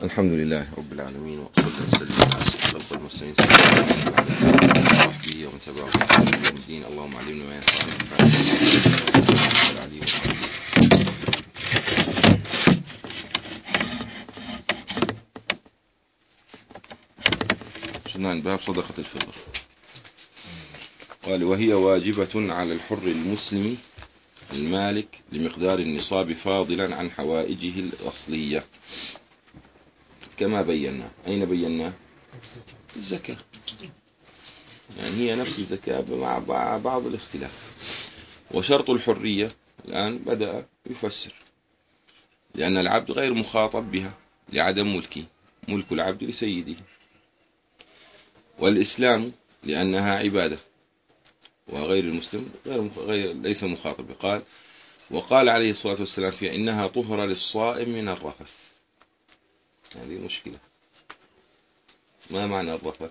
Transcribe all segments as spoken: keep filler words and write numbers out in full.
الحمد لله رب العالمين، وصلى وسلم على أشرف المرسلين سيدنا محمد وعلى آله وصحبه ومن تبعهم إلى يوم الدين. اللهم علمنا ما ينفعنا وانفعنا باب صدقة الفطر. قال: وهي واجبة على الحر المسلم المالك لمقدار النصاب فاضلا عن حوائجه الأصلية كما بينا. أين بينا؟ الزكاة، يعني هي نفس الزكاة مع بعض الاختلاف. وشرط الحرية الآن بدأ يفسر، لأن العبد غير مخاطب بها لعدم ملكه، ملك العبد لسيده. والإسلام لأنها عبادة، وغير المسلم غير, غير ليس مخاطب. قال: وقال عليه الصلاة والسلام فيها: إنها طهر للصائم من الرفث. هذه مشكلة. ما معنى الرفث؟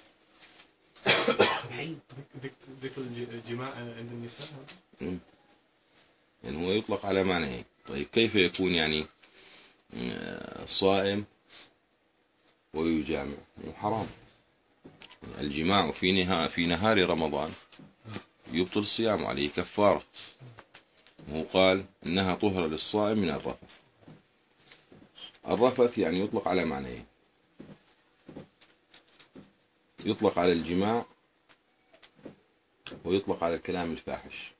ذكر الجماع عند النساء، يعني هو يطلق على معنى. طيب كيف يكون يعني صائم ويجامع؟ حرام. الجماع في نهار في نهار رمضان يبطل الصيام، عليه كفارة. وهو قال إنها طهر للصائم من الرفث. الرفث يعني يطلق على معنيين: يطلق على الجماع، ويطلق على الكلام الفاحش.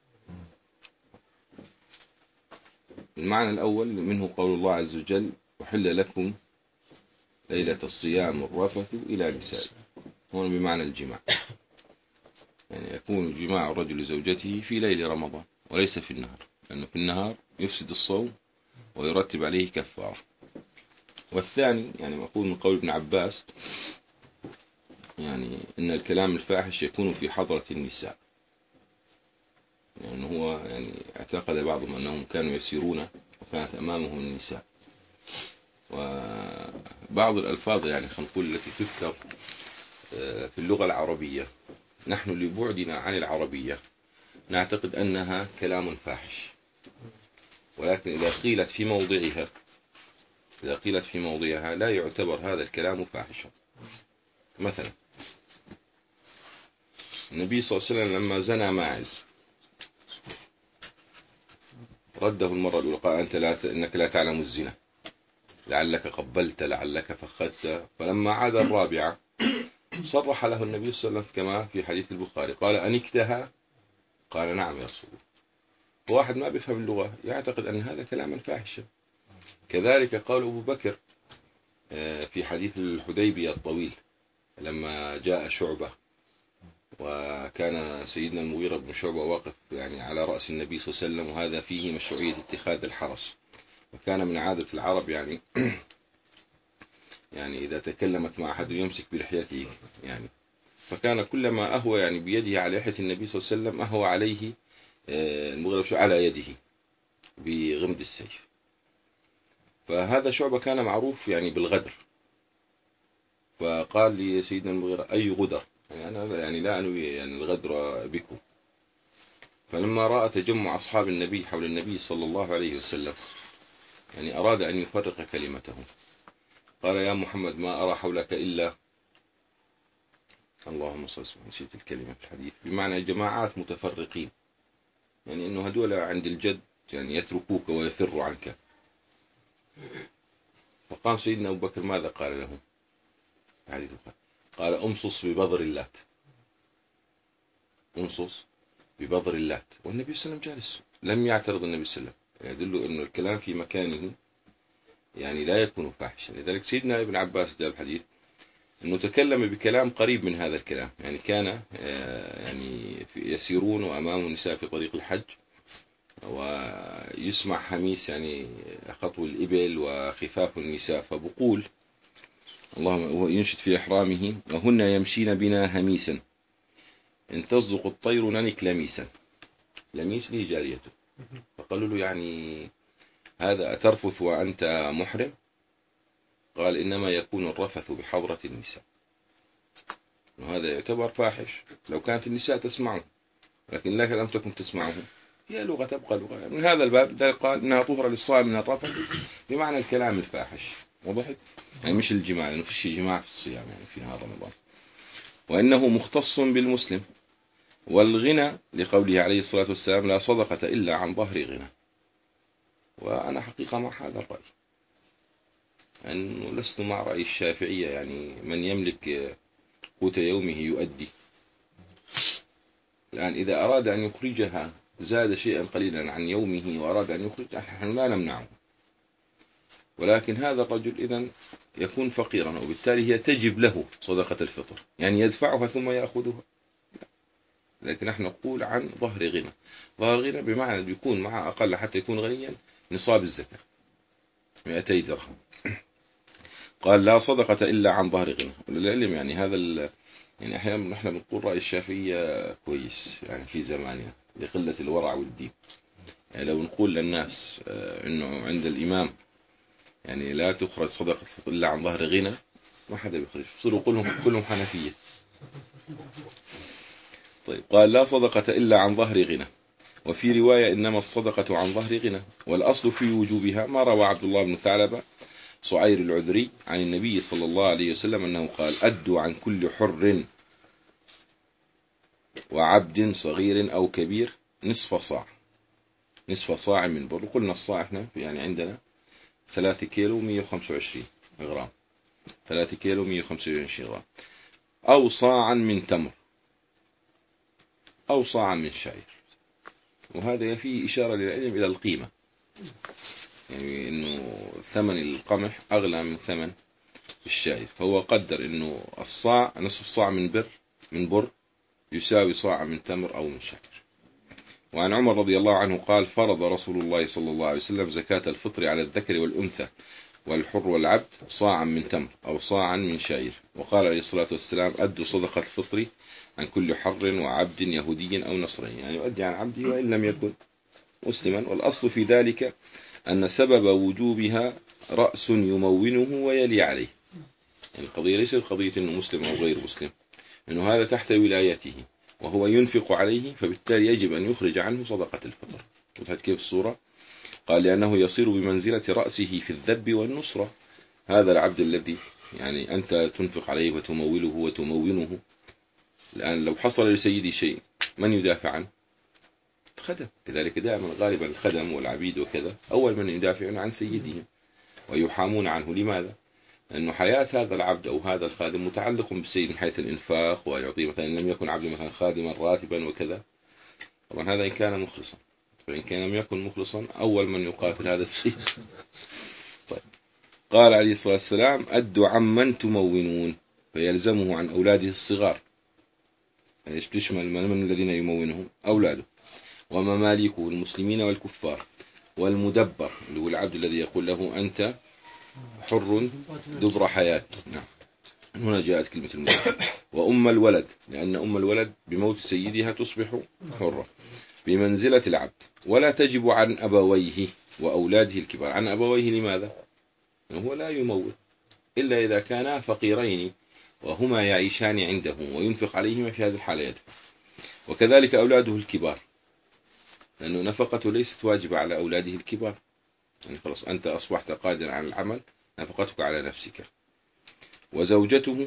المعنى الأول منه قول الله عز وجل: وحل لكم ليلة الصيام الرفث إلى نسائكم. هون بمعنى الجماع، يعني يكون جماع الرجل زوجته في ليل رمضان وليس في النهار، لأنه في النهار يفسد الصوم ويرتب عليه كفارة. والثاني يعني مقول من قول ابن عباس، يعني إن الكلام الفاحش يكون في حضرة النساء، يعني هو يعني اعتقد بعضهم أنهم كانوا يسيرون وكانت أمامهم النساء. وبعض الألفاظ يعني خلينا نقول التي تذكر في اللغة العربية، نحن لبعدنا عن العربية نعتقد أنها كلام فاحش، ولكن إذا قيلت في موضعها إذا قيلت في موضعها لا يعتبر هذا الكلام فاحشا. مثلا النبي صلى الله عليه وسلم لما زنى ماعز رده المرة الأولى، قال: أنت لا إنك لا تعلم الزنا، لعلك قبلت، لعلك فخذت. فلما عاد الرابعة صرح له النبي صلى الله عليه وسلم كما في حديث البخاري، قال: أنكتها؟ قال: نعم يا رسول الله. واحد ما بيفهم اللغة يعتقد أن هذا كلاما فاحشا. كذلك قال أبو بكر في حديث الحديبية الطويل لما جاء شعبة، وكان سيدنا المغيرة بن شعبة واقف يعني على رأس النبي صلى الله عليه وسلم، وهذا فيه مشروعية اتخاذ الحرس. وكان من عادة العرب يعني يعني إذا تكلمت مع أحد يمسك بلحيته، يعني فكان كلما أهوى يعني بيده على لحية النبي صلى الله عليه وسلم أهوى عليه المغيرة على يده بغمد السيف. فهذا شعبة كان معروف يعني بالغدر، فقال لسيدنا المغيرة: أي غدر؟ يعني أنا يعني لا أنوي يعني الغدر بكم. فلما رأى تجمع أصحاب النبي حول النبي صلى الله عليه وسلم يعني أراد أن يفرق كلمتهم، قال: يا محمد ما أرى حولك إلا، اللهم صل وسلم، نسيت الكلمة في الحديث، بمعنى جماعات متفرقين، يعني إنه هدول عند الجد يعني يتركوك ويفروا عنك. فقام سيدنا أبو بكر ماذا قال له؟ قال: أمصص ببذر اللات، أمصص ببذر اللات. والنبي صلى الله عليه وسلم جالس لم يعترض النبي صلى الله عليه وسلم، يدل أنه الكلام في مكانه يعني لا يكون فاحشا. لذلك سيدنا ابن عباس جاء الحديث أنه تكلم بكلام قريب من هذا الكلام، يعني كان يعني يسيرون وأمام النساء في طريق الحج، ويسمع حميس يعني خطو الإبل وخفاف النساء، فبقول اللهم ينشد في إحرامه: وهن يمشين بنا هميسا إن تصدق الطير ننك لميسا. لميس لي جاريته. فقالوا له: يعني هذا أترفث وأنت محرم؟ قال: إنما يكون الرفث بحضرة النساء. وهذا يعتبر فاحش لو كانت النساء تسمعه، لكن لك لم تكن تسمعه، هي لغة تبقى لغة. من هذا الباب قال إنها طهر للصائم من الرفث بمعنى الكلام الفاحش. وضحت؟ يعني مش الجماع، لأنه فيش جماع في الصيام يعني في نهار رمضان. وإنه مختص بالمسلم. والغنى لقوله عليه الصلاة والسلام لا صدقة إلا عن ظهر غنى. وأنا حقيقة مع هذا الرأي، أنه لست مع رأي الشافعية، يعني من يملك قوت يومه يؤدي. الآن إذا أراد أن يخرجها زاد شيئا قليلا عن يومه وأراد أن يخرج، نحن لا نمنعه، ولكن هذا الرجل إذن يكون فقيرا، وبالتالي هي تجب له صدقة الفطر، يعني يدفعها ثم يأخذها. لكن نحن نقول عن ظهر غنى. ظهر غنى بمعنى بيكون مع أقل حتى يكون غنيا نصاب الزكاة مئتي درهم. قال لا صدقة إلا عن ظهر غنى. وللعلم يعني هذا ال... يعني أحيانا نحن بنقول رأي الشافعية كويس يعني في زماننا لقلة الورع والدين. يعني لو نقول للناس إنه عند الإمام يعني لا تخرج صدقة إلا عن ظهر غنى، ما حدا بيخرج، بصيروا كلهم كلهم حنفية. طيب، قال لا صدقة إلا عن ظهر غنى. وفي رواية إنما الصدقة عن ظهر غنى. والأصل في وجوبها ما روى عبد الله بن ثعلبة صعير العذري عن النبي صلى الله عليه وسلم أنه قال أدوا عن كل حر وعبد صغير أو كبير نصف صاع، نصف صاع من بر. قلنا الصاع احنا يعني عندنا ثلاثة كيلو مية وخمسة وعشرين غرام، ثلاثة كيلو مية وخمسة وعشرين غرام، أو صاعا من تمر، أو صاعا من شعير. وهذا فيه إشارة للعلم إلى القيمة، يعني إنه ثمن القمح أغلى من ثمن الشعير، فهو قدر إنه الصاع نصف صاع من بر من بر يساوي صاع من تمر أو من شعير. وعن عمر رضي الله عنه قال فرض رسول الله صلى الله عليه وسلم زكاة الفطر على الذكر والأنثى والحر والعبد صاعا من تمر أو صاعا من شعير. وقال عليه الصلاة والسلام أدوا صدقة الفطر عن كل حر وعبد يهودي أو نصراني، يعني يؤدي عن عبده وإن لم يكن مسلما. والأصل في ذلك أن سبب وجوبها رأس يمونه ويلي عليه، يعني القضية ليست قضية أنه مسلم أو غير مسلم، أنه هذا تحت ولايته وهو ينفق عليه، فبالتالي يجب أن يخرج عنه صدقة الفطر. وضحت كيف الصورة؟ قال لأنه يصير بمنزلة رأسه في الذب والنصرة. هذا العبد الذي يعني أنت تنفق عليه وتموله وتمونه، الآن لو حصل لسيدي شيء من يدافع عنه؟ الخدم. كذلك دائما غالبا الخدم والعبيد وكذا أول من يدافعون عن سيدهم ويحامون عنه. لماذا؟ لأنه حياة هذا العبد أو هذا الخادم متعلق بالسيد من حيث الإنفاق، ويعطيه مثلا إن لم يكن عبد مثلا خادما راتبا وكذا. طبعا هذا إن كان مخلصا، فإن كان لم يكن مخلصا أول من يقاتل هذا السيد. طيب. قال عليه الصلاة والسلام أدوا عمن تمونون، فيلزمه عن أولاده الصغار، يعني إيش تشمل من الذين يمونهم؟ أولاده ومماليكه المسلمين والكفار، والمدبر اللي هو العبد الذي يقول له أنت حر دبر حياة. نعم، هنا جاءت كلمة المدبر. وأم الولد، لأن أم الولد بموت سيدها تصبح حرة بمنزلة العبد. ولا تجب عن أبويه وأولاده الكبار. عن أبويه لماذا؟ هو لا يمول إلا إذا كانا فقيرين وهما يعيشان عنده وينفق عليهما في هذه الحالة يدفع. وكذلك أولاده الكبار، لأنه نفقته ليست واجبة على أولاده الكبار، يعني خلاص أنت أصبحت قادرا على العمل، نفقتك على نفسك. وزوجته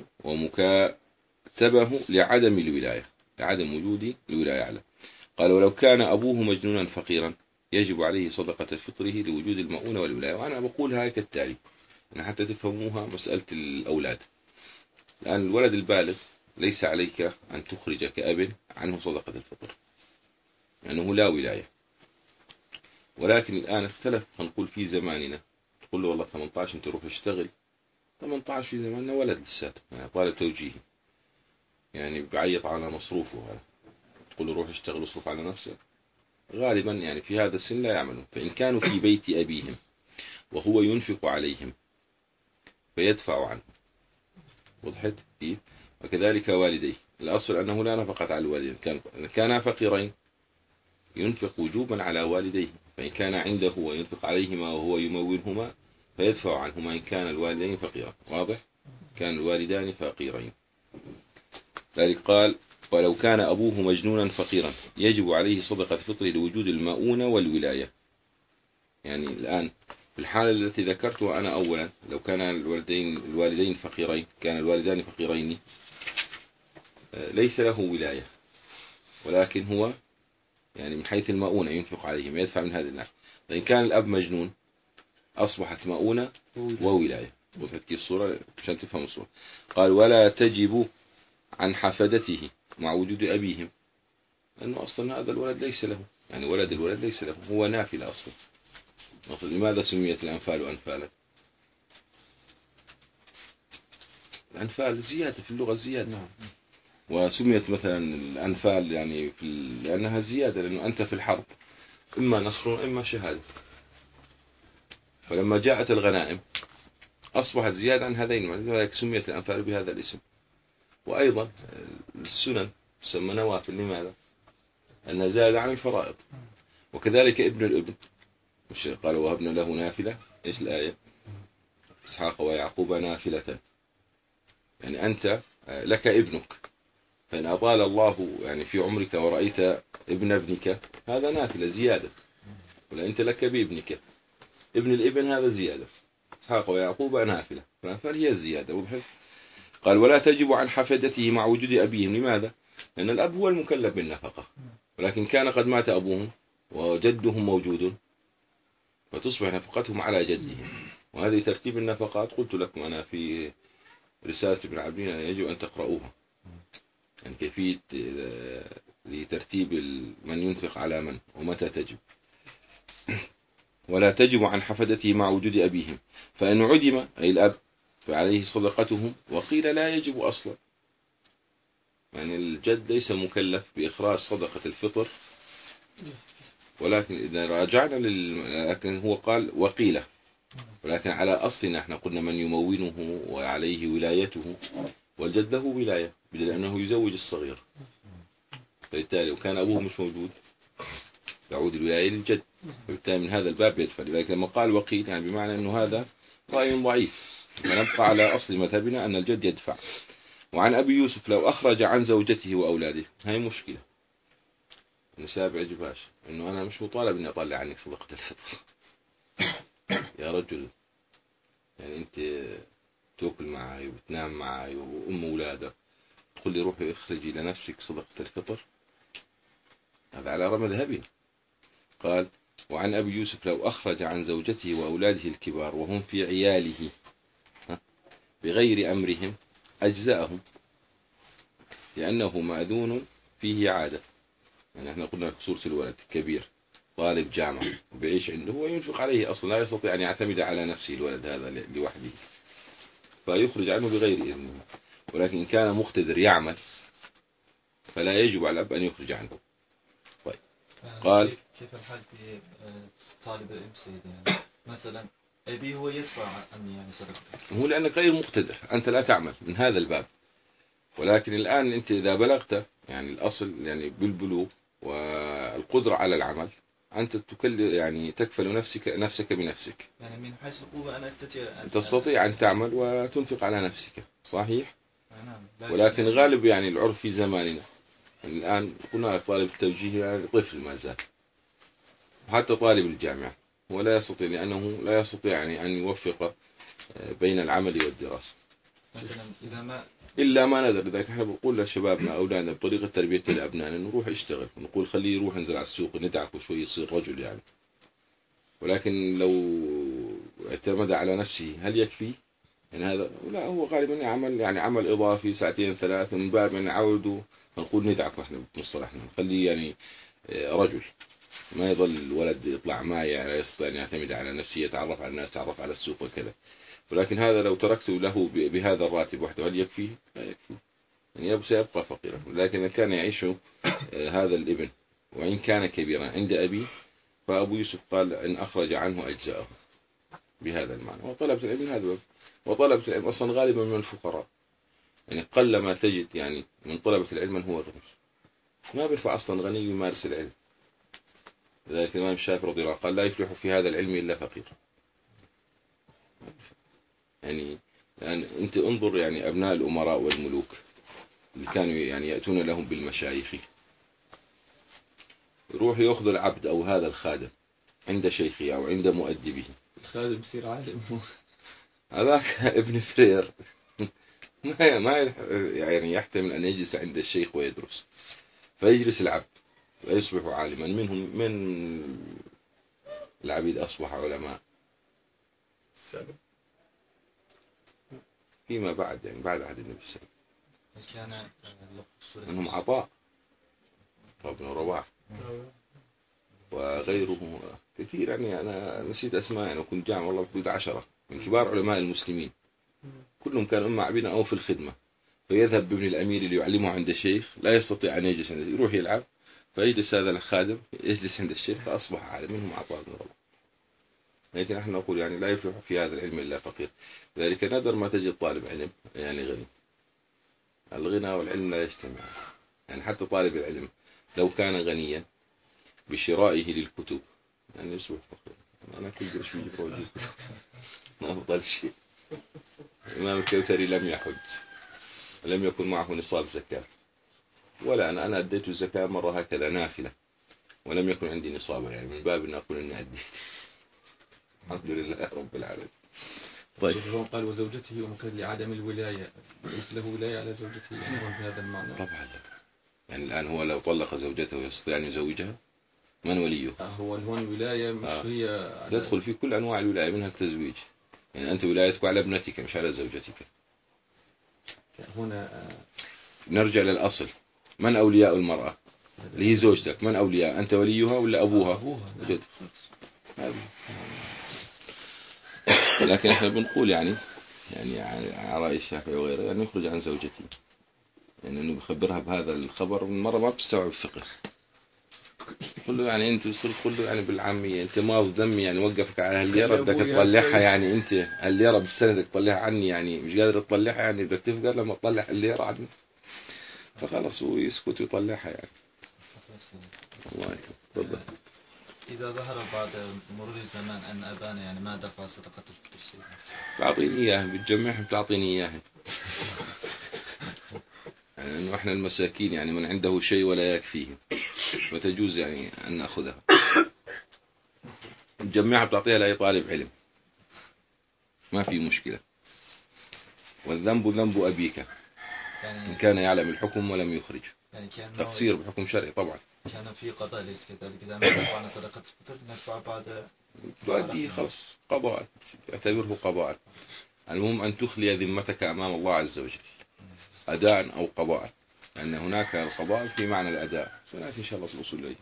ومكاتبه لعدم الولاية، لعدم وجود الولاية عليه. قال ولو كان أبوه مجنونا فقيرا يجب عليه صدقة فطره لوجود المؤونة والولاية. وأنا بقول هاي كالتالي أنا حتى تفهموها مسألة الأولاد. الآن الولد البالغ ليس عليك أن تخرج كأب عنه صدقة الفطر لأنه لا ولاية. ولكن الآن اختلف، هنقول في زماننا تقول له والله ثمانية عشر انت روح اشتغل. ثمانية عشر في زماننا ولد لساته، يعني طالب توجيهي، يعني بعيط على مصروفه هذا، تقول له روح اشتغل واصرف على نفسك. غالبا يعني في هذا السن لا يعملون. فإن كانوا في بيت أبيهم وهو ينفق عليهم فيدفع عنه. وضحت كيف؟ وكذلك والديه، الأصل أنه لا نفقة على الوالدين. كان كانا فقيرين ينفق وجوبا على والديه، فإن كان عنده وينفق عليهما وهو يمولهما فيدفع عنهما إن كان الوالدين فقيرا. واضح؟ كان الوالدان فقيرين. ذلك قال ولو كان أبوه مجنونا فقيرا يجب عليه صدقة فطره لوجود المؤونة والولاية. يعني الآن في الحالة التي ذكرتها أنا أولا، لو كان الوالدين الوالدين فقيرين، كان الوالدان فقيرين ليس له ولاية، ولكن هو يعني من حيث المؤونة ينفق عليهم يدفع من هذه الناحية. فإن كان الأب مجنون أصبحت مؤونة وولاية. وضحت كيف الصورة عشان تفهم الصورة. قال ولا تجب عن حفدته مع وجود أبيهم، لأنه أصلا هذا الولد ليس له، يعني ولد الولد ليس له، هو نافلة أصلا. لماذا سميت الأنفال أنفالا؟ الأنفال زيادة في اللغة، زيادة. نعم. وسميت مثلا الأنفال يعني في ال... لأنها زيادة، لأنه أنت في الحرب إما نصر إما شهادة. فلما جاءت الغنائم أصبحت زيادة عن هذين، ولذلك سميت الأنفال بهذا الاسم. وأيضا السنن تسمى نوافل، لماذا؟ أنها زاد عن الفرائض. وكذلك ابن الابن، مش قال وهبنا له نافلة؟ إيش الآية؟ إسحاق ويعقوب نافلة، يعني أنت لك ابنك، فإن أطال الله يعني في عمرك ورأيت ابن ابنك هذا نافلة زيادة، ولا أنت لك بابنك. ابن الابن هذا زيادة. إسحاق ويعقوب نافلة، فهي الزيادة. قال ولا تجب عن حفدته مع وجود أبيهم. لماذا؟ لأن الأب هو المكلف بالنفقة، ولكن كان قد مات أبوهم وجدهم موجود، فتصبح نفقتهم على جدهم. وهذه ترتيب النفقات قلت لكم أنا في رسالة ابن عبدين يجب أن تقرؤوها، يعني كيفية لترتيب من ينفق على من ومتى تجب. ولا تجب عن حفدته مع وجود أبيهم، فإن عدم أي الأب فعليه صدقتهم، وقيل لا يجب أصلا، يعني الجد ليس مكلف بإخراج صدقة الفطر. ولكن إذا راجعنا لل... لكن هو قال وقيل، ولكن على أصلنا احنا قلنا من يمونه وعليه ولايته، والجد له ولاية بدل أنه يزوج الصغير، فبالتالي وكان أبوه مش موجود تعود الولاية للجد، فبالتالي من هذا الباب يدفع. لذلك لما قال وقيل يعني بمعنى أنه هذا رأي ضعيف، فنبقى على أصل مذهبنا أن الجد يدفع. وعن أبي يوسف لو أخرج عن زوجته وأولاده، هاي مشكلة النساء بيعجبهاش، إنه أنا مش مطالب إني أطلع عنك صدقة الفطر. يا رجل، يعني أنت تأكل معي وتنام معي وأم أولادك تقول لي روحي اخرجي لنفسك صدقة الفطر؟ هذا على رأي مذهبي. قال وعن أبي يوسف لو أخرج عن زوجته وأولاده الكبار وهم في عياله بغير أمرهم أجزاءهم، لأنه مأذون فيه عادة. يعني احنا قلنا سورة الولد كبير طالب جامعة وبيعيش عنده، هو ينفق عليه أصلا، لا يستطيع أن يعتمد على نفسه الولد هذا لوحده، فيخرج عنه بغير إذنه. ولكن إن كان مقتدر يعمل فلا يجب على الأب أن يخرج عنه. طيب قال كيف الحال في طالب ابن سيد، يعني مثلا أبي هو يدفع عني يعني صدقته، هو لأنك غير مقتدر، أنت لا تعمل من هذا الباب. ولكن الآن أنت إذا بلغت يعني الأصل يعني بالبلوغ والقدرة على العمل، أنت تكل يعني تكفل نفسك نفسك بنفسك، يعني من حيث القوة أنا أستطيع أن تستطيع أن تعمل وتنفق على نفسك، صحيح. نعم. ولكن غالب يعني العرف في زماننا الآن، قلنا طالب التوجيه يعني طفل ما زال، حتى طالب الجامعة هو لا يستطيع، لأنه لا يستطيع يعني أن يوفق بين العمل والدراسة مثلا إذا ما إلا ما نذر. لذلك احنا بنقول لشبابنا أولادنا بطريقة تربية الأبناء إنه روح اشتغل، نقول خليه يروح ينزل على السوق ندعك وشوي يصير رجل يعني. ولكن لو اعتمد على نفسه هل يكفي؟ يعني هذا لا، هو غالبا يعمل يعني عمل إضافي ساعتين ثلاث من باب من عوده، نقول ندعك واحنا بنصلحنا نخليه يعني رجل، ما يظل الولد يطلع معي يعني لا يستطيع أن يعتمد على نفسه، يتعرف على الناس، يتعرف على السوق وكذا. ولكن هذا لو تركته له بهذا الراتب وحده هل يكفيه؟ لا يكفي، يعني سيبقى فقيرا. لكن إذا كان يعيش هذا الابن وإن كان كبيرا عند أبيه، فأبو يوسف قال إن أخرج عنه أجزاءه بهذا المعنى. وطلبة العلم هذا، وطلبة العلم أصلا غالبا من الفقراء، يعني قل ما تجد يعني من طلبة العلم من هو غني، ما بينفع أصلا غني يمارس العلم. لذلك الإمام الشافعي رضي الله عنه قال لا يفلح في هذا العلم إلا فقير. يعني يعني أنت انظر يعني أبناء الأمراء والملوك اللي كانوا يعني يأتون لهم بالمشايخ، يروح يأخذ العبد أو هذا الخادم عند شيخه أو عند مؤدبه، خالد بصير عالم. هذاك ابن فرير ما ما يعني يحتمل أن يجلس عند الشيخ ويدرس، فيجلس العبد ويصبح عالما. منهم من العبيد أصبح علماء السالم فيما بعد، يعني بعد عهد النبي صلى الله عليه كان وسلم. منهم عطاء وابن رواح وغيره كثير، يعني أنا نسيت أسماء، أنا كنت جامع والله بحدود عشرة من كبار علماء المسلمين، كلهم كانوا إما عبيدا أو في الخدمة. فيذهب بابن الأمير اللي يعلمه عند الشيخ، لا يستطيع أن يجلس عنده، يروح يلعب، فيجلس هذا الخادم يجلس عند الشيخ، فأصبح عالم. منهم عطاء بن رواح. لكن نحن نقول يعني لا يفلح في هذا العلم إلا فقير. ذلك نادر ما تجد طالب علم يعني غني. الغنى والعلم لا يجتمع. يعني حتى طالب العلم لو كان غنيا بشرائه للكتب يعني يصبح فقير. أنا كل قرش يجي فوق الكتب ما أفضل شيء. الإمام الكوثري لم يحج، لم يكن معه نصاب زكاة، ولا أنا أنا أديت الزكاة مرة هكذا نافلة ولم يكن عندي نصابا، يعني من باب أن أقول أني أديت. الحمد لله رب العالمين. طيب هو قال وزوجته ومكان لعدم الولاية، ليس له ولاية على زوجته يعني بهذا المعنى؟ طبعا لا. يعني الآن هو لو طلق زوجته يستطيع أن يزوجها، من وليه؟ هو هون الولاية مش آه. هي تدخل في كل أنواع الولاية منها التزويج، يعني أنت ولايتك على ابنتك مش على زوجتك. هنا نرجع للأصل، من أولياء المرأة اللي هي زوجتك؟ من أولياء؟ أنت وليها ولا أبوها؟ أبوها جد. لكن احنا بنقول يعني يعني على رأي الشافعي وغيره يعني يخرج عن زوجته، يعني انه بيخبرها بهذا الخبر من مرة ما بتستوعب الفقه. قل له يعني انت يصير تقول له يعني بالعامية انت ماص دمي، يعني وقفك على هالليرة بدك تطلعها، يعني انت هالليرة بالسنة بدك تطلعها عني، يعني مش قادر تطلعها، يعني بدك تفقر لما تطلع الليرة عني. فخلص هو يسكت ويطلعها يعني. الله يتفضل. إذا ظهر بعد مرور الزمان أن أبانا يعني ما دفع صدقة الفطر سيدنا، تعطيني إياها بتجمعها بتعطيني إياها، يعني إنه إحنا المساكين يعني من عنده شيء ولا يكفيه فتجوز يعني أن نأخذها تجمعها بتعطيها لأي طالب علم ما في مشكلة. والذنب ذنب أبيك يعني إن كان يعلم الحكم ولم يخرج، يعني كان تقصير بحكم شرعي طبعا. كان في قضاء ليس كذلك، إذا ما دفعنا صدقة الفطر ندفع بعد تؤدي خلص قضاء، اعتبره قضاء. المهم أن تخلي ذمتك أمام الله عز وجل أداء أو قضاء، لأن هناك القضاء في معنى الأداء، سنأتي إن شاء الله في الوصول إليه.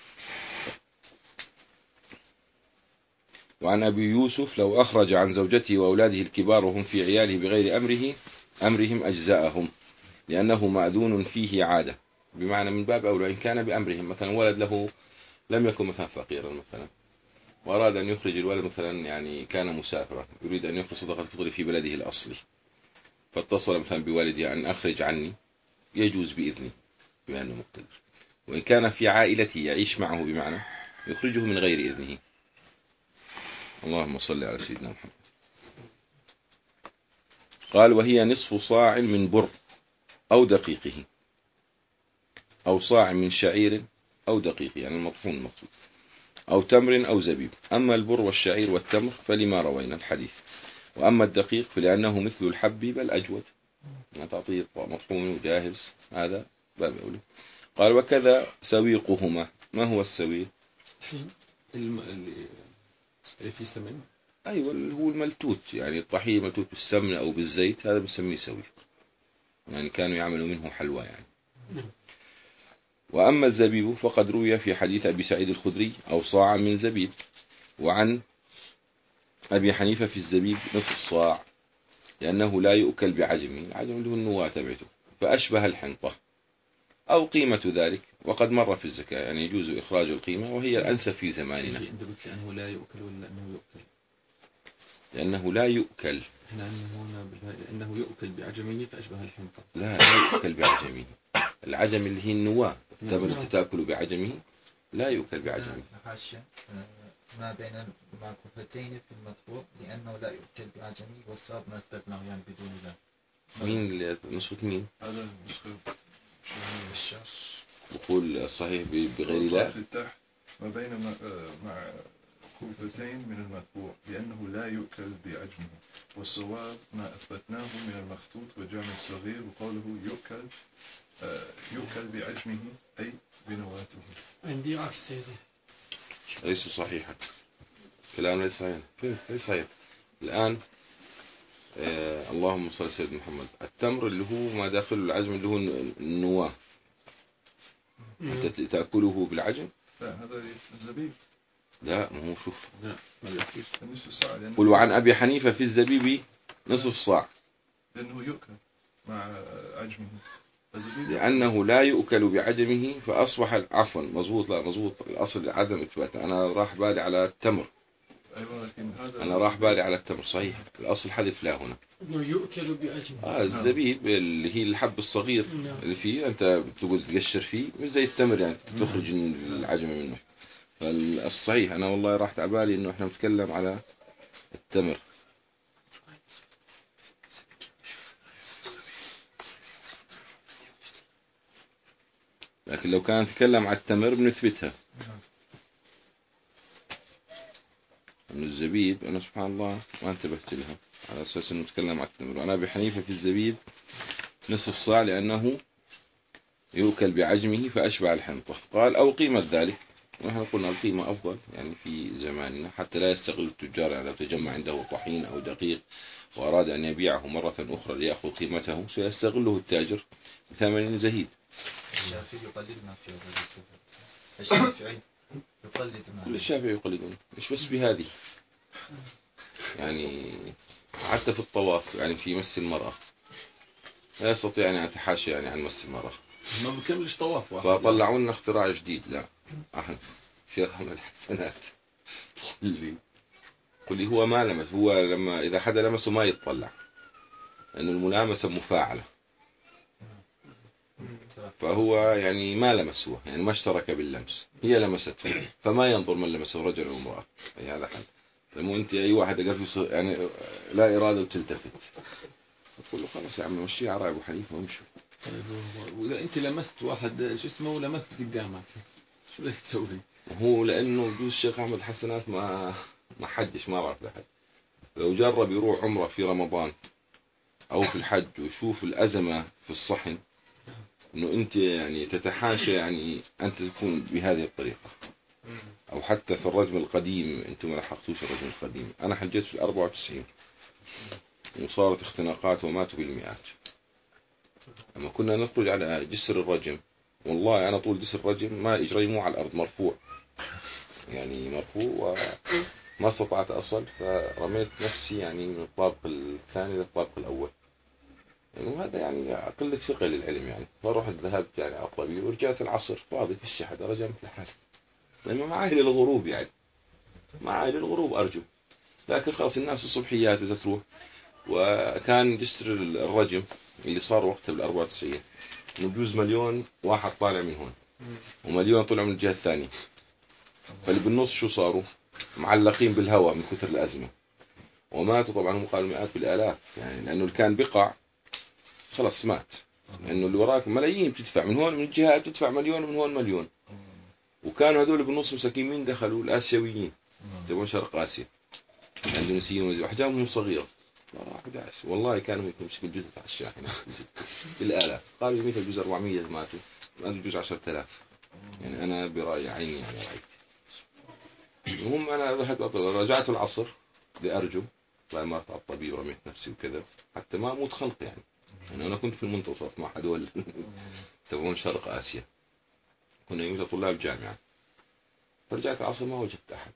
وعن أبي يوسف لو أخرج عن زوجته وأولاده الكبار وهم في عياله بغير أمره أمرهم أجزاءهم، لأنه مأذون فيه عادة، بمعنى من باب أولى إن كان بأمرهم. مثلا ولد له لم يكن مثلا فقيرا مثلا وأراد أن يخرج الولد مثلا يعني كان مسافرا يريد أن يخرج صدقة الفطر في بلده الأصلي، فاتصل مثلا بوالده أن أخرج عني، يجوز بإذنه بما أنه مقتدر. وإن كان في عائلته يعيش معه بمعنى يخرجه من غير إذنه. اللهم صل على سيدنا محمد. قال وهي نصف صاع من بر أو دقيقه، أو صاع من شعير أو دقيقه يعني المطحون المقصود، أو تمر أو زبيب. أما البر والشعير والتمر فلما روينا الحديث، وأما الدقيق فلأنه مثل الحب بل أجود، ما تعطيه مطحون وجاهز هذا باب أولى. قال وكذا سويقهما. ما هو السويق؟ اللي في سمن، أيوة هو الملتوت، يعني الطحين ملتوت بالسمن أو بالزيت هذا بنسميه سويق، يعني كانوا يعملوا منه حلوى يعني. وأما الزبيب فقد روي في حديث أبي سعيد الخدري أو صاع من زبيب. وعن أبي حنيفة في الزبيب نصف صاع، لأنه لا يؤكل بعجمه، العجم له النواة تبعته فأشبه الحنطة أو قيمة ذلك، وقد مر في الزكاة يعني يجوز إخراج القيمة وهي الأنسب في زماننا. أنت قلت لأنه لا يؤكل ولا أنه يؤكل؟ لأنه لا يؤكل، احنا هنا لأنه يؤكل بعجمه فأشبه الحنطة. لا لا يؤكل بعجمه، العجم اللي هي النواة تمر تأكل بعجمه، لا يؤكل بعجمه. حاشية ما بين المعكوفتين في المطبوع لأنه لا يؤكل بعجمه، والصواب ما أثبتناه يعني بدون لا. مين اللي نسخة مين؟ هذا نسخة الشخص يقول صحيح بغير لا ما بين مع المعكوفتين من المطبوع لأنه لا يؤكل بعجمه، والصواب ما أثبتناه من المخطوط وجامع الصغير وقوله يؤكل آه يؤكل بعجمه أي بنواته. عندي عكس سيدي. ليس صحيحا، كلام ليس صحيح. ليس صحيح. الآن آه اللهم صل على سيدنا محمد. التمر اللي هو ما داخل العجم اللي هو النواة، أنت تأكله بالعجم؟ لا هذا الزبيب. لا ما هو شوف، لا ما يأكلش. نصف صاع لأنه قل وعن أبي حنيفة في الزبيب نصف صاع لأنه يؤكل مع عجمه. الزبيب لأنه لا يؤكل بعجمه فأصبح عفوا مزبوط. لا مزبوط، الأصل عدم إثبات. أنا راح بالي على التمر. أيوة لكن هذا أنا راح بالي على التمر صحيح. الأصل حذف لا هنا. إنه يؤكل بعجمه. آه الزبيب اللي هي الحب الصغير نعم. اللي فيه أنت بتقول تقشر فيه مش زي التمر يعني تخرج العجم منه. فالصحيح أنا والله راحت على بالي إنه إحنا نتكلم على التمر. لكن لو كان نتكلم على التمر بنثبتها. إنه الزبيب أنا سبحان الله ما انتبهت لها على أساس إنه نتكلم على التمر. وأنا أبي حنيفة في الزبيب نصف صاع لأنه يؤكل بعجمه فأشبع الحنطة. قال أو قيمة ذلك، ونحن قلنا القيمة أفضل يعني في زماننا حتى لا يستغل التجار. يعني لو تجمع عنده طحين أو دقيق وأراد أن يبيعه مرة أخرى ليأخذ قيمته سيستغله التاجر بثمن زهيد. الشافعي يقلد ما في هذا الاستثناء. الشافعي يقلد ما كل الشافعي يقلدون، مش بس بهذه يعني حتى في الطواف يعني في مس المرأة لا يستطيع أن يتحاشى يعني عن مس المرأة. ما بكملش طواف واحد. فطلعوا لنا اختراع جديد. لا أحد شيخ أحمد الحسنات اللي قل هو ما لمس، هو لما إذا حدا لمسه ما يتطلع لأن الملامسة مفاعلة، فهو يعني ما لمسه يعني ما اشترك باللمس، هي لمسته فما ينظر من لمسه رجل أو امرأة. يعني هذا حل. لما أنت أي واحد قال يعني لا إرادة وتلتفت تقول له خلاص يا عم مشي على أبو حنيفة وامشوا. طيب وإذا أنت لمست واحد شو اسمه ولمست قدامك شو بدك تسوي؟ هو لأنه بجوز الشيخ أحمد الحسنات ما ما حدش ما بعرف لحد. لو جرب يروح عمره في رمضان أو في الحج ويشوف الأزمة في الصحن إنه أنت يعني تتحاشى يعني أنت تكون بهذه الطريقة. أو حتى في الرجم القديم أنتم ما لحقتوش الرجم القديم. أنا حجيت في أربعة وتسعين وصارت اختناقات وماتوا بالمئات. لما كنا نخرج على جسر الرجم والله أنا طول جسر الرجم ما إجري مو على الأرض مرفوع يعني مرفوع وما استطعت أصل فرميت نفسي يعني من الطابق الثاني للطابق الأول يعني. وهذا يعني قلة فقه للعلم يعني. فرحت ذهبت يعني على الطبيب ورجعت العصر فاضي في الشحن رجع مثل حالي لأنه معاي للغروب يعني معاي للغروب أرجو. لكن خلاص الناس الصبحيات بدها تروح. وكان جسر الرجم اللي صار وقتها بالأربعة وتسعين بجوز مليون واحد طالع من هون ومليون طلع من الجهة الثانية. فاللي بالنص شو صاروا معلقين بالهواء من كثر الأزمة وماتوا طبعا هم قالوا مئات بالآلاف يعني. لأنه اللي كان بقع خلاص مات لأنه اللي وراك ملايين بتدفع من هون من الجهة بتدفع مليون ومن هون مليون. وكانوا هذول بالنص مساكين مين دخلوا الآسيويين تبون شرق آسيا الاندونيسيين وأحجامهم صغيرة راح داعش والله كانوا يمسكوا الجزء تاع الشاحنة بالآلاف. قالوا يميت الجزء أربعمية ماتوا ماتوا الجزء عشرة آلاف يعني. أنا برأي عيني يعني رأيت. المهم أنا رجعت العصر لأرجو ما على الطبيب ورميت نفسي وكذا حتى ما أموت خلق يعني. يعني أنا كنت في المنتصف مع هذول تبعون شرق آسيا كنا يوجد طلاب جامعة. فرجعت العصر ما وجدت أحد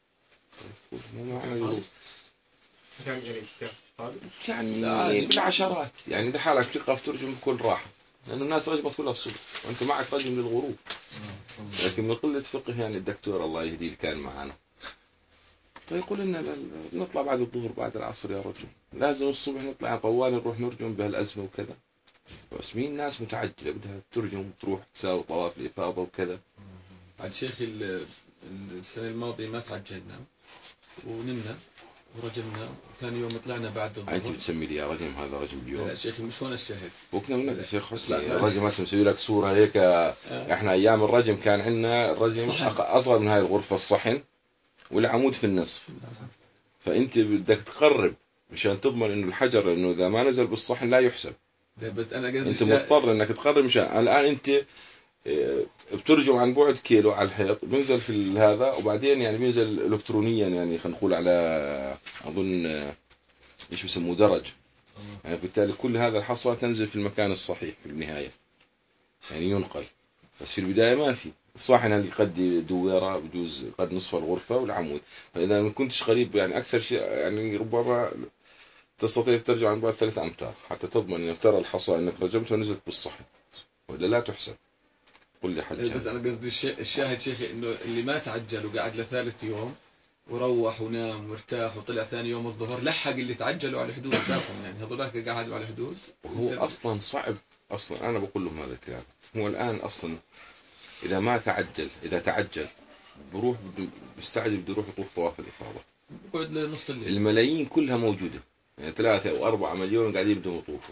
يعني بالعشرات يعني ده حالك تقف ترجم بكل راحة لأن الناس رجمت كلها الصبح وأنت معك رجم للغروب. لكن من قلة فقه يعني الدكتور الله يهديه اللي كان معنا فيقول لنا نطلع بعد الظهر بعد العصر يا رجل لازم الصبح نطلع طوال نروح نرجم بهالأزمة وكذا. بس مين ناس متعجلة بدها ترجم وتروح تساوي طواف الإفاضة وكذا. بعد شيخ السنة الماضية ما تعجلنا ونمنا ورجمنا ثاني يوم طلعنا بعد الظهر. أنت بتسمي لي يا رجم هذا رجم اليوم. لا شيخ مش هون الشاهد. بوكنا منك الشيخ حسني الرجم هسه مسوي لك صورة هيك. آه. احنا أيام الرجم كان عندنا الرجم أصغر من هاي الغرفة الصحن والعمود في النصف، فأنت بدك تقرب مشان تضمن إنه الحجر إنه إذا ما نزل بالصحن لا يحسب. بس أنا قصدي أنت الشا- مضطر إنك تقرب مشان الآن أنت آه، بترجم عن بعد كيلو على الحيط، بينزل في هذا وبعدين يعني بينزل إلكترونيا، يعني خلينا نقول على أظن آه، إيش بسموه درج، يعني بالتالي كل هذا الحصى تنزل في المكان الصحيح في النهاية، يعني ينقل. بس في البداية ما في الصحن اللي قد دويرة بجوز قد نصف الغرفة والعمود، فإذا ما كنتش قريب يعني أكثر شيء يعني ربما تستطيع ترجع عن بعد ثلاثة أمتار حتى تضمن أن ترى الحصى أنك رجمت ونزلت بالصحن، وإلا لا تحسب. قل لي حد بس أنا قصدي الشا- الشاهد شيخي إنه اللي ما تعجل وقعد لثالث يوم وروح ونام وارتاح وطلع ثاني يوم الظهر لحق اللي تعجلوا على الحدود شافهم، يعني هذولاك قعدوا على الحدود. هو أصلا صعب، أصلا أنا بقول لهم هذا الكلام. هو الآن أصلا إذا ما تعجل إذا تعجل بروح بيستعجل بده يروح يطوف طواف الإفاضة، بقعد لنص الليل. الملايين كلها موجودة، يعني ثلاثة أو أربعة مليون قاعدين بدهم يطوفوا،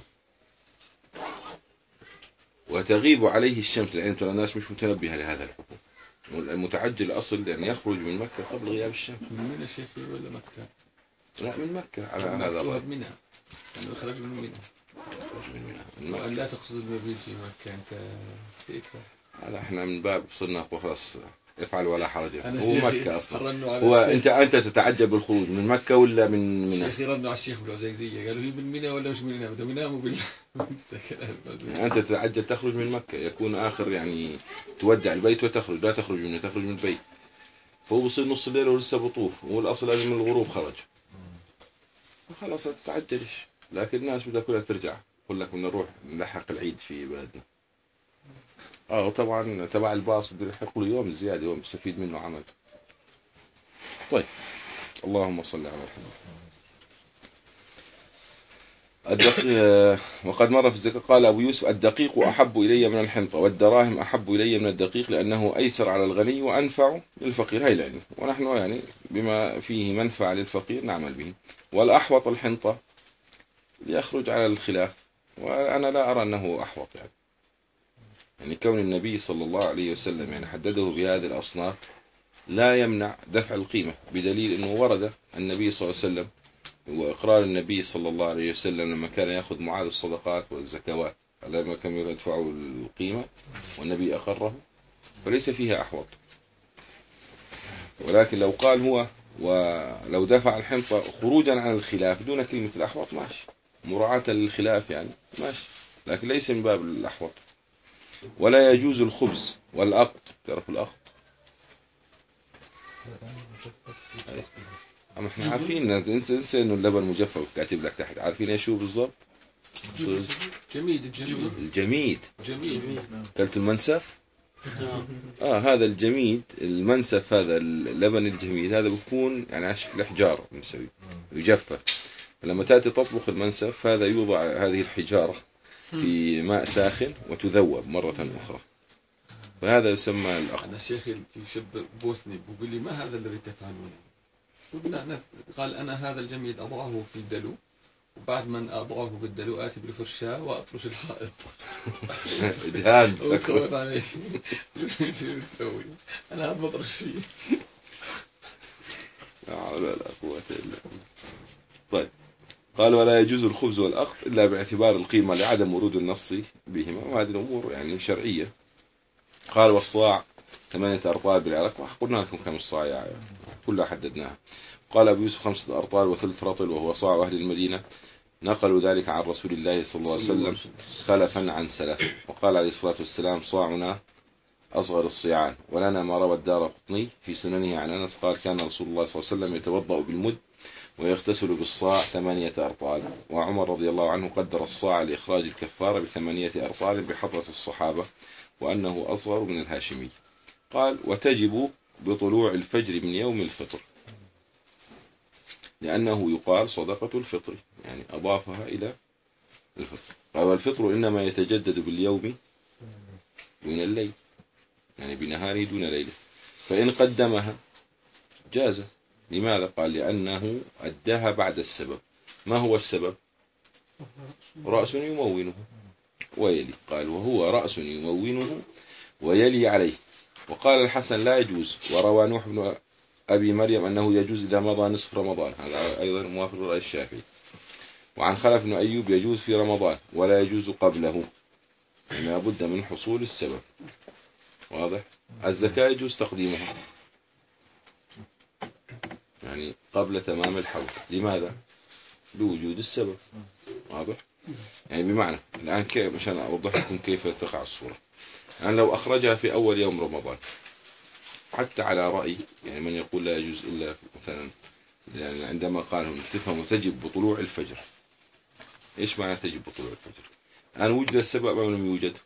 وتغيب عليه الشمس، لأن ترى الناس مش متنبهة لهذا الحكم. المتعجل أصل يعني يخرج من مكة قبل غياب الشمس. من منى شيخي ولا مكة؟ لا من مكة على أنا هذا مكتوبة الرأي. بمنى، أنا خرج من منى. يخرج من منها. من مكة. وأن لا تقصد المبيت في مكة أنت تكفى. هذا احنا من باب صرنا خلاص افعل ولا حرج. أنا هو شيخي مكة أصلا. رنوا على هو الشيخ. أنت أنت تتعجب بالخروج من مكة ولا من منى؟ شيخي رنوا على الشيخ بالعزيزية قالوا هي من منى ولا مش من منى، بدهم يناموا بالله. يعني أنت تتعجب تخرج من مكة، يكون آخر يعني تودع البيت وتخرج، لا تخرج منه، تخرج من البيت، فهو بصير نص الليل ولسه بطوف، والأصل لازم من الغروب خرج، خلاص تتعجلش. لكن الناس بدها كلها ترجع، يقول لك بدنا نروح نلحق العيد في بلدنا. اه طبعا تبع الباص بده يلحق له يوم زيادة، يوم بيستفيد منه عمل. طيب اللهم صل على محمد. الدقيق وقد مر في الزكاة. قال أبو يوسف الدقيق أحب إلي من الحنطة، والدراهم أحب إلي من الدقيق، لأنه أيسر على الغني وأنفع للفقير. هاي العلم، ونحن يعني بما فيه منفعة للفقير نعمل به. والأحوط الحنطة ليخرج على الخلاف، وأنا لا أرى أنه أحوط، يعني يعني كون النبي صلى الله عليه وسلم يعني حدده بهذه الأصناف لا يمنع دفع القيمة، بدليل أنه ورد النبي صلى الله عليه وسلم وإقرار النبي صلى الله عليه وسلم لما كان يأخذ معاذ الصدقات والزكوات لما كانوا يدفعوا القيمة والنبي أقره، فليس فيها أحوط. ولكن لو قال هو ولو دفع الحنطة خروجا عن الخلاف دون كلمة الأحوط ماشي، مراعاة للخلاف يعني ماشي، لكن ليس من باب الأحوط. ولا يجوز الخبز والأقط. تعرف الأقط؟ أما احنا عارفين انسى انه اللبن مجفف كاتب لك تحت، عارفين ايش هو بالضبط؟ جميد الجميد الجميد. جميل. كلت المنسف؟ اه هذا الجميد المنسف، هذا اللبن الجميد هذا بيكون يعني على شكل حجارة بنسويه يجفف، فلما تأتي تطبخ المنسف هذا يوضع هذه الحجارة في ماء ساخن وتذوب مرة أخرى، فهذا يسمى الأقط. أنا شيخي في شاب بوسني بقول لي ما هذا الذي تفعلونه؟ قلنا قال أنا هذا الجميد أضعه في الدلو، وبعد ما أضعه بالدلو آتي بالفرشاة وأطرش الحائط. دهان. وكرت عليه. شو تسوي؟ أنا هذا بطرش فيه. لا لا قوة إلا بالله. طيب قال ولا يجوز الخبز والأقط إلا باعتبار القيمة لعدم ورود النص بهما، وهذه الأمور يعني شرعية. قال والصاع ثمانية أرطال بالعراق، قلنا لكم كم الصاع يعني كلها حددناها. قال أبو يوسف خمسة أرطال وثلث رطل وهو صاع أهل المدينة، نقلوا ذلك عن رسول الله صلى الله عليه وسلم خلفا عن سلف. وقال عليه الصلاة والسلام صاعنا أصغر الصيعان. ولنا ما روى الدارقطني في سننه عن أنس قال كان رسول الله صلى الله عليه وسلم يتوضأ بالمد ويغتسل بالصاع ثمانية أرطال. وعمر رضي الله عنه قدر الصاع لإخراج الكفارة بثمانية أرطال بحضرة الصحابة، وأنه أصغر من الهاشمي. قال وتجب بطلوع الفجر من يوم الفطر، لأنه يقال صدقة الفطر، يعني أضافها إلى الفطر. قال والفطر إنما يتجدد باليوم دون الليل، يعني بنهاره دون ليله، فإن قدمها جاز. لماذا؟ قال لأنه أداها بعد السبب. ما هو السبب؟ رأس يمونه ويلي. قال وهو رأس يمونه ويلي عليه. وقال الحسن لا يجوز. وروى نوح بن أبي مريم أنه يجوز إذا مضى نصف رمضان، هذا أيضا موافق للرأي الشافعي. وعن خلف بن أيوب يجوز في رمضان ولا يجوز قبله، لا بد من حصول السبب. واضح؟ الزكاة يجوز تقديمها يعني قبل تمام الحول، لماذا؟ لوجود السبب. واضح؟ يعني بمعنى الآن كيف، عشان أوضح لكم كيف تقع الصورة. يعني لو أخرجها في أول يوم رمضان، حتى على رأي يعني من يقول لا يجوز إلا مثلا يعني عندما قالوا تفهم تجب بطلوع الفجر. إيش معنى تجب بطلوع الفجر؟ الآن وجد السبب أو لم يوجد؟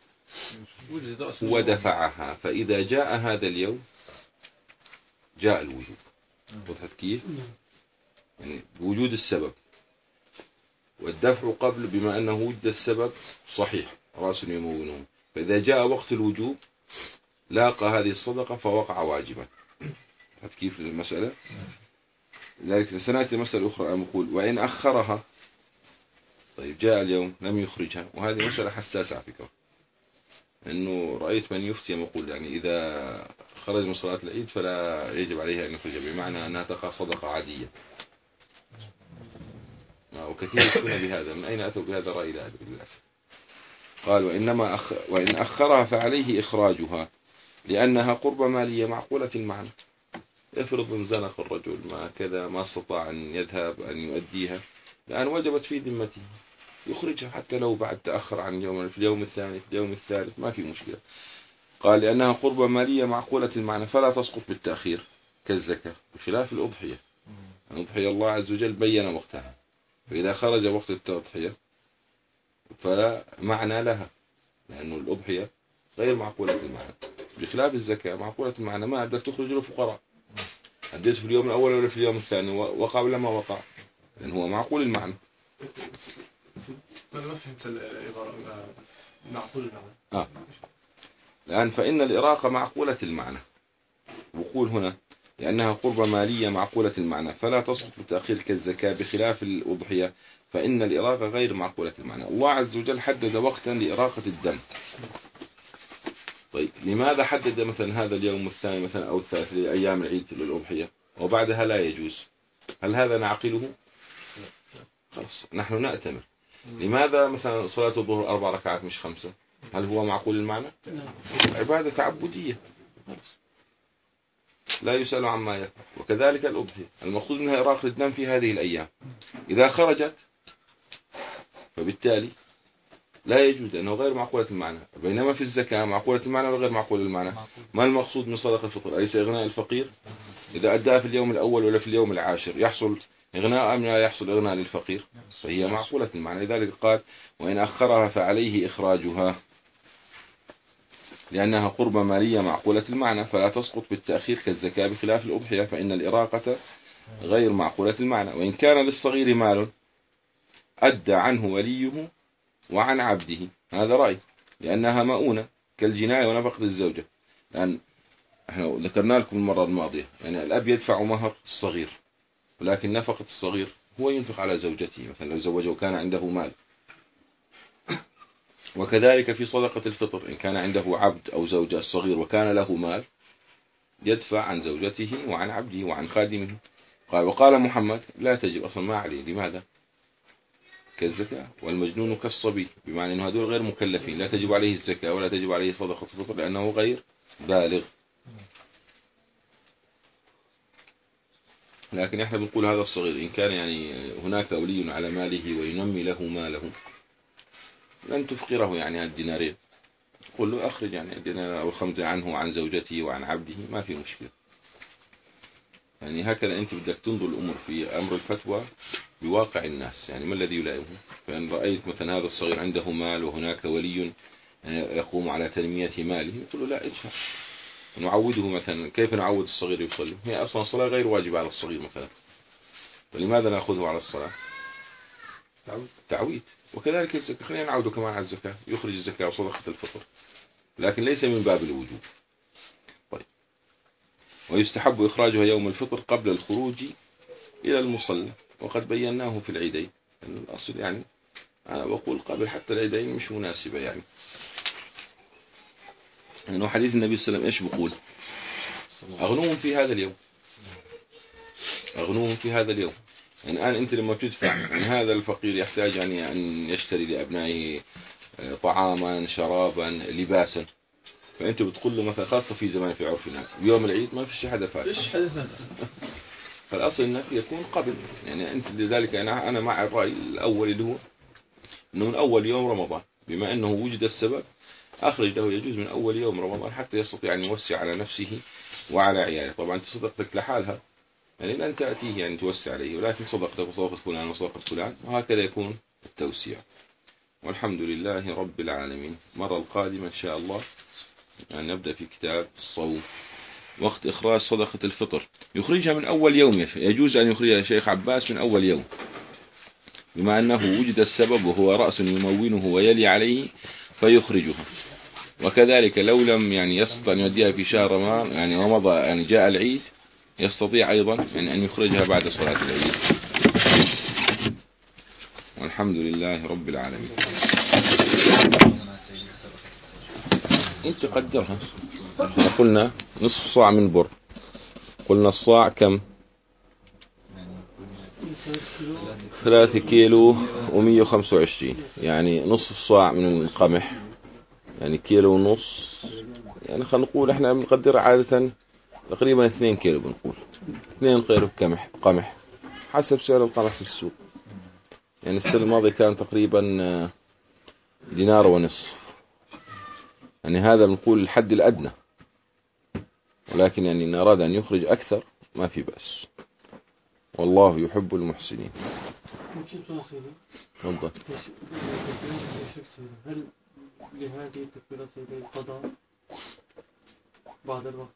ودفعها، فإذا جاء هذا اليوم جاء الوجوب. وضحت كيف؟ يعني وجود السبب والدفع قبل، بما أنه وجد السبب صحيح رأس يمونه، فإذا جاء وقت الوجوب لاقى هذه الصدقة فوقع واجبا. وضحت كيف المسألة؟ لذلك سنأتي مسألة أخرى أنا أقول وإن أخرها، طيب جاء اليوم لم يخرجها، وهذه مسألة حساسة على فكرة، إنه رأيت من يفتي يقول يعني إذا خرج من صلاة العيد فلا يجب عليها أن يخرج، بمعنى أنها تقع صدقة عادية. وكثير يفتون بهذا، من أين أتوا بهذا الرأي لا أدري للأسف. قال وإنما أخ... وإن أخرها فعليه إخراجها لأنها قربة مالية معقولة المعنى. افرض ان زنق الرجل ما كذا ما استطاع أن يذهب أن يؤديها، لأن وجبت في ذمته، يخرجها حتى لو بعد تأخر عن يوم، في اليوم الثاني في اليوم الثالث ما في مشكلة. قال لأنها قربة مالية معقولة المعنى فلا تسقط بالتأخير كالزكاة، بخلاف الأضحية. الأضحية الله عز وجل بين وقتها، فإذا خرج وقت التضحية فلا معنى لها، لأنه الأضحية غير معقولة المعنى، بخلاف الزكاة معقولة المعنى. ما بدك تخرج له فقراء، أديت في اليوم الأول ولا في اليوم الثاني، وقع ولا ما وقع، لأن هو معقول المعنى. ما فهمت العبارة معقول المعنى. آه. الآن فإن الإراقة معقولة المعنى، وقول هنا لأنها قربة مالية معقولة المعنى فلا تسقط بالتأخير كالزكاة، بخلاف الأضحية فإن الإراقة غير معقولة المعنى. الله عز وجل حدد وقتا لإراقة الدم. طيب لماذا حدد مثلا هذا اليوم الثاني مثلا أو الثالث لأيام العيد للأضحية وبعدها لا يجوز؟ هل هذا نعقله؟ خلاص نحن نأتمر. لماذا مثلا صلاة الظهر أربع ركعات مش خمسة؟ هل هو معقول المعنى؟ عبادة تعبدية لا يسأل عما يفعل. وكذلك الأضحية المقصود منها إراقة الدم في هذه الأيام، إذا خرجت فبالتالي لا يجوز لأنه غير معقولة المعنى. بينما في الزكاة معقولة المعنى وغير معقول المعنى. ما المقصود من صدقة الفطر؟ أليس إغناء الفقير؟ إذا أدى في اليوم الأول ولا في اليوم العاشر يحصل إغناء أم لا يحصل إغناء للفقير؟ فهي معقولة المعنى. لذلك قال وإن أخرها فعليه إخراجها لأنها قربة مالية معقولة المعنى فلا تسقط بالتأخير كالزكاة، بخلاف الأضحية فإن الإراقة غير معقولة المعنى. وإن كان للصغير مال أدى عنه وليه وعن عبده، هذا رأي، لأنها مؤونة كالجناية ونفقة الزوجة. لأن احنا ذكرنا لكم المرة الماضية يعني الأب يدفع مهر الصغير، ولكن نفقة الصغير هو ينفق على زوجته مثلا لو زوجه وكان عنده مال. وكذلك في صدقة الفطر إن كان عنده عبد أو زوجة الصغير وكان له مال يدفع عن زوجته وعن عبده وعن خادمه. قال وقال محمد لا تجب أصلا ما عليه. لماذا؟ كالزكاة. والمجنون كالصبي، بمعنى أنه هذول غير مكلفين، لا تجب عليه الزكاة ولا تجب عليه صدقة الفطر لأنه غير بالغ. لكن احنا بنقول هذا الصغير إن كان يعني هناك ولي على ماله وينمي له ماله لن تفقره يعني الدينارين، قل له أخرج يعني الدينار أو الخمسة عنه وعن زوجته وعن عبده ما في مشكلة. يعني هكذا أنت بدك تنظر الأمور في أمر الفتوى بواقع الناس، يعني ما الذي يلائمه. فإن رأيت مثلا هذا الصغير عنده مال وهناك ولي يقوم على تنمية ماله يقول له لا ادفع، نعوده مثلا. كيف نعود الصغير يصلي؟ هي أصلا الصلاة غير واجبة على الصغير مثلا، فلماذا نأخذه على الصلاة؟ تعويد. وكذلك الزكاة خلينا نعوده كمان على الزكاة، يخرج الزكاة وصدقة الفطر، لكن ليس من باب الوجوب. طيب ويستحب إخراجها يوم الفطر قبل الخروج إلى المصلى، وقد بيناه في العيدين. يعني الأصل يعني أنا بقول قبل حتى العيدين مش مناسبة يعني. لأنه حديث النبي صلى الله عليه وسلم إيش بقول؟ أغنوهم في هذا اليوم. أغنوهم في هذا اليوم. يعني الآن أنت لما تدفع يعني هذا الفقير يحتاج يعني أن يشتري لأبنائه طعاما شرابا لباسا، فأنت بتقول له مثلا خاصة في زمان في عرفنا يوم العيد ما فيش حدا فاتح، فيش حدث. فالأصل أنك يكون قبل. يعني أنت لذلك أنا أنا مع الرأي الأول اللي هو أنه من أول يوم رمضان، بما أنه وجد السبب أخرج له يجوز من أول يوم رمضان حتى يستطيع أن يوسع على نفسه وعلى عياله. طبعا أنت صدقتك لحالها يعني لن تأتيه يعني توسع عليه، ولكن صدقتك وصدقة فلان وصدقة فلان، وهكذا يكون التوسيع. والحمد لله رب العالمين. مرة القادمة إن شاء الله يعني نبدأ في كتاب الصوم. وقت إخراج صدقة الفطر يخرجها من أول يوم، يجوز أن يخرجها شيخ عباس من أول يوم بما أنه وجد السبب وهو رأس يمونه ويلي عليه فيخرجها. وكذلك لو لم يعني يستطيع أن يوديها في شهر رمضان يعني رمضان يعني جاء العيد يستطيع أيضا يعني أن يخرجها بعد صلاة العيد. والحمد لله رب العالمين. انت قدرها. احنا قلنا نصف صاع من بر، قلنا الصاع كم؟ ثلاثة كيلو ومية وخمسة وعشرين، يعني نصف صاع من القمح يعني كيلو ونص، يعني خلينا نقول احنا بنقدر عادة تقريبا اثنين كيلو، بنقول اثنين كيلو قمح قمح حسب سعر القمح في السوق. يعني السنة الماضية كان تقريبا دينار ونصف، يعني هذا بنقول الحد الأدنى، ولكن يعني إن أراد أن يخرج أكثر ما في بأس، والله يحب المحسنين. تفضل. هل لهذه التكبيرات القضاء بعد الوقت؟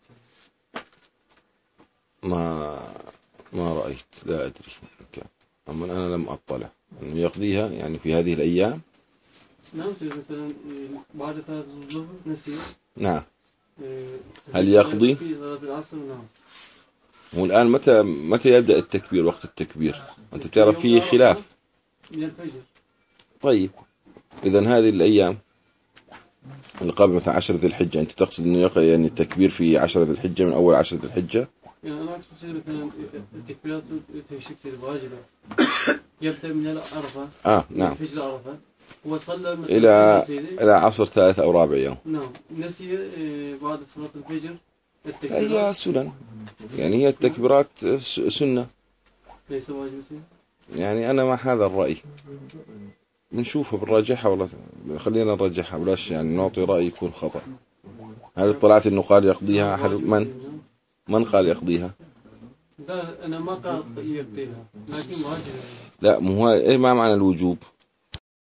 ما ما رأيت، لا أدري، أما أنا لم أطلع أن يقضيها يعني في هذه الأيام. نعم مثلا بعد ثلاث الظهر نسي. نعم. هل يقضي؟ في صلاة العصر. نعم. والآن متى متى يبدأ التكبير؟ وقت التكبير أنت تعرف فيه خلاف. من الفجر. طيب إذا هذه الأيام اللي قبل مثلا عشرة ذي الحجة، أنت تقصد إنه يقع يعني التكبير في عشرة ذي الحجة من أول عشرة ذي الحجة؟ يعني أنا أقصد مثلا التكبيرات في شكل الواجبة يبدأ من العرفة. آه نعم. فجر عرفة وصلى إلى إلى عصر ثالث أو رابع يوم. نعم. نسي بعد صلاة الفجر التكبيرات. هي سنن، يعني هي التكبيرات سنة ليس واجب. يعني أنا مع هذا الرأي، بنشوفه بالراجحة ولا خلينا نرجحها بلاش يعني نعطي رأي يكون خطأ. هل اطلعت إنه قال يقضيها أحد؟ من من قال يقضيها؟ لا أنا ما قال يقضيها لكن واجب. لا مو إيه ما معنى الوجوب؟